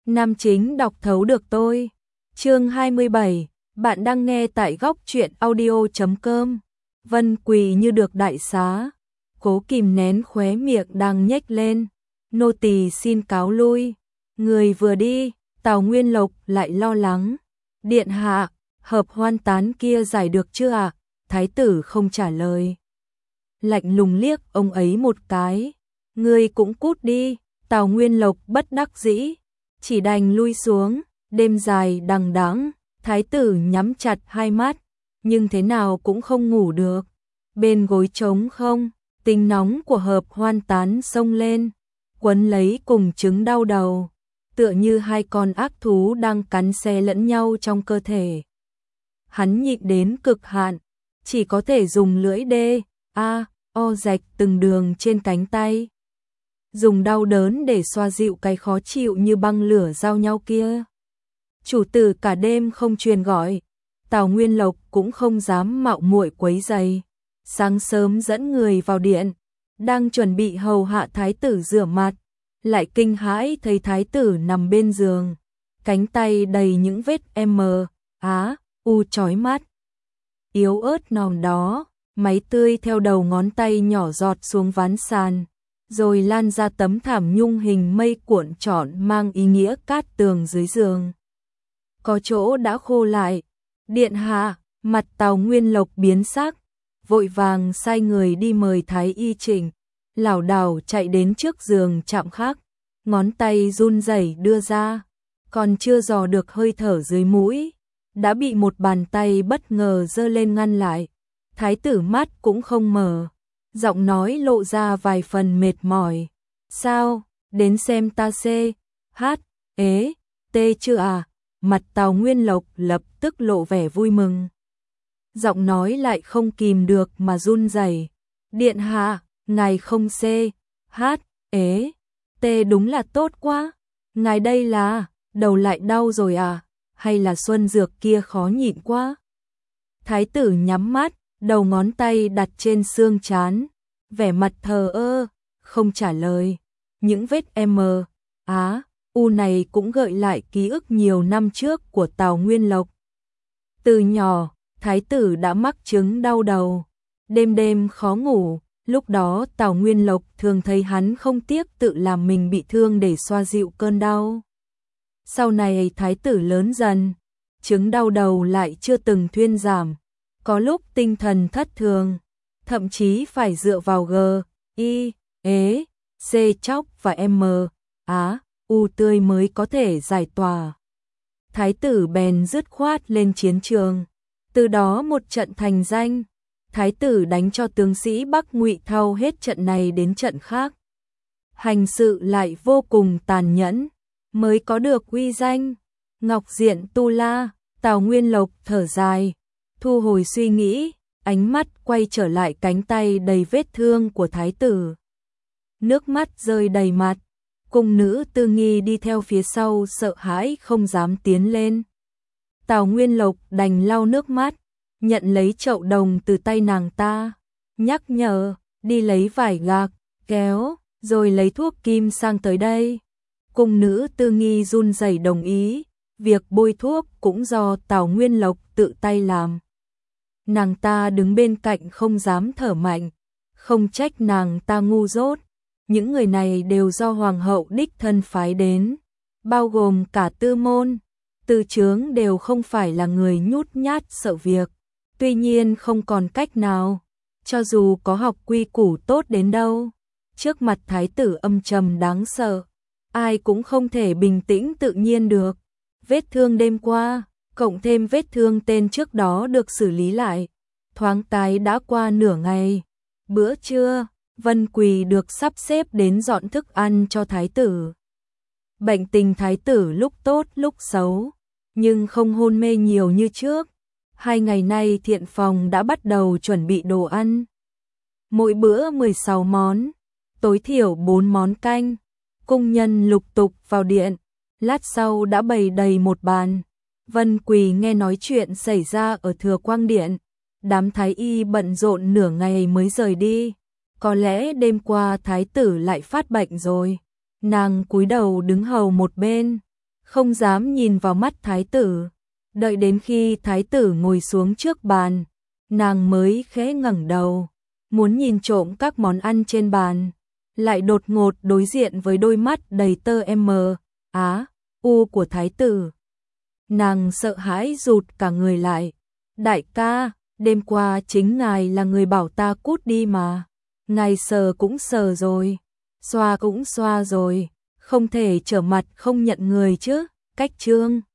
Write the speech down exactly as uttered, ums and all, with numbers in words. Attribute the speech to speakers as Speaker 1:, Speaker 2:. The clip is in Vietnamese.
Speaker 1: Nam chính đọc thấu được tôi. Chương hai mươi bảy, bạn đang nghe tại góc truyện audio chấm com. Vân quỳ như được đại xá, cố kìm nén khóe miệng đang nhếch lên. Nô tỳ xin cáo lui. Người vừa đi, Tào Nguyên Lộc lại lo lắng. Điện hạ, hợp hoan tán kia giải được chưa ạ? À? Thái tử không trả lời. Lạnh lùng liếc ông ấy một cái. Người cũng cút đi. Tào Nguyên Lộc bất đắc dĩ, chỉ đành lui xuống. Đêm dài đằng đẵng, thái tử nhắm chặt hai mắt, nhưng thế nào cũng không ngủ được. Bên gối trống không, tính nóng của hợp hoan tán xông lên, quấn lấy cùng chứng đau đầu, tựa như hai con ác thú đang cắn xé lẫn nhau trong cơ thể. Hắn nhịn đến cực hạn, chỉ có thể dùng lưỡi đê, a, o rạch từng đường trên cánh tay, dùng đau đớn để xoa dịu cái khó chịu như băng lửa giao nhau kia. Chủ tử cả đêm không truyền gọi, Tào Nguyên Lộc cũng không dám mạo muội quấy rầy. Sáng sớm dẫn người vào điện, đang chuẩn bị hầu hạ thái tử rửa mặt, lại kinh hãi thấy thái tử nằm bên giường, cánh tay đầy những vết M, á, u chói mắt. Yếu ớt nòm đó, máy tươi theo đầu ngón tay nhỏ giọt xuống ván sàn, rồi lan ra tấm thảm nhung hình mây cuộn tròn mang ý nghĩa cát tường dưới giường. Có chỗ đã khô lại. Điện hạ, mặt Tào Nguyên Lộc biến sắc, vội vàng sai người đi mời thái y chỉnh, lảo đảo chạy đến trước giường chạm khắc, ngón tay run rẩy đưa ra, còn chưa dò được hơi thở dưới mũi, đã bị một bàn tay bất ngờ giơ lên ngăn lại. Thái tử mắt cũng không mở, giọng nói lộ ra vài phần mệt mỏi. Sao, đến xem ta xê, hát, ế, tê chưa à? Mặt Tào Nguyên Lộc lập tức lộ vẻ vui mừng. Giọng nói lại không kìm được mà run rẩy. Điện hạ, ngài không xê, hát, ế, tê đúng là tốt quá. Ngài đây là, đầu lại đau rồi à? Hay là xuân dược kia khó nhịn quá? Thái tử nhắm mắt, đầu ngón tay đặt trên xương trán, vẻ mặt thờ ơ, không trả lời. Những vết M, á, u này cũng gợi lại ký ức nhiều năm trước của Tào Nguyên Lộc. Từ nhỏ, thái tử đã mắc chứng đau đầu, đêm đêm khó ngủ, lúc đó Tào Nguyên Lộc thường thấy hắn không tiếc tự làm mình bị thương để xoa dịu cơn đau. Sau này thái tử lớn dần, chứng đau đầu lại chưa từng thuyên giảm, có lúc tinh thần thất thường, thậm chí phải dựa vào G, I, ế, C chóc và M, á, u tươi mới có thể giải tỏa. Thái tử bèn dứt khoát lên chiến trường, từ đó một trận thành danh. Thái tử đánh cho tướng sĩ Bắc Ngụy thao hết trận này đến trận khác, hành sự lại vô cùng tàn nhẫn, mới có được uy danh. Ngọc Diện Tu La, Tào Nguyên Lộc thở dài, thu hồi suy nghĩ, ánh mắt quay trở lại cánh tay đầy vết thương của thái tử. Nước mắt rơi đầy mặt. Cung nữ Tư Nghi đi theo phía sau sợ hãi không dám tiến lên. Tào Nguyên Lộc đành lau nước mắt, nhận lấy chậu đồng từ tay nàng ta, nhắc nhở, đi lấy vải gạc, kéo, rồi lấy thuốc kim sang tới đây. Cung nữ Tư Nghi run rẩy đồng ý, việc bôi thuốc cũng do Tào Nguyên Lộc tự tay làm. Nàng ta đứng bên cạnh không dám thở mạnh, không trách nàng ta ngu dốt. Những người này đều do hoàng hậu đích thân phái đến, bao gồm cả tư môn, từ chướng đều không phải là người nhút nhát sợ việc. Tuy nhiên không còn cách nào, cho dù có học quy củ tốt đến đâu, trước mặt thái tử âm trầm đáng sợ, ai cũng không thể bình tĩnh tự nhiên được. Vết thương đêm qua, cộng thêm vết thương tên trước đó được xử lý lại, thoáng cái đã qua nửa ngày. Bữa trưa, Vân Quỳ được sắp xếp đến dọn thức ăn cho thái tử. Bệnh tình thái tử lúc tốt lúc xấu, nhưng không hôn mê nhiều như trước. Hai ngày nay thiện phòng đã bắt đầu chuẩn bị đồ ăn. Mỗi bữa mười sáu món, tối thiểu bốn món canh. Cung nhân lục tục vào điện, lát sau đã bày đầy một bàn. Vân Quỳ nghe nói chuyện xảy ra ở Thừa Quang Điện. Đám thái y bận rộn nửa ngày mới rời đi. Có lẽ đêm qua thái tử lại phát bệnh rồi. Nàng cúi đầu đứng hầu một bên, không dám nhìn vào mắt thái tử. Đợi đến khi thái tử ngồi xuống trước bàn, nàng mới khẽ ngẩng đầu, muốn nhìn trộm các món ăn trên bàn, lại đột ngột đối diện với đôi mắt đầy tơ mờ, á, u của thái tử. Nàng sợ hãi rụt cả người lại. Đại ca, đêm qua chính ngài là người bảo ta cút đi mà. Ngài sờ cũng sờ rồi, xoa cũng xoa rồi, không thể trở mặt không nhận người chứ. Cách Trương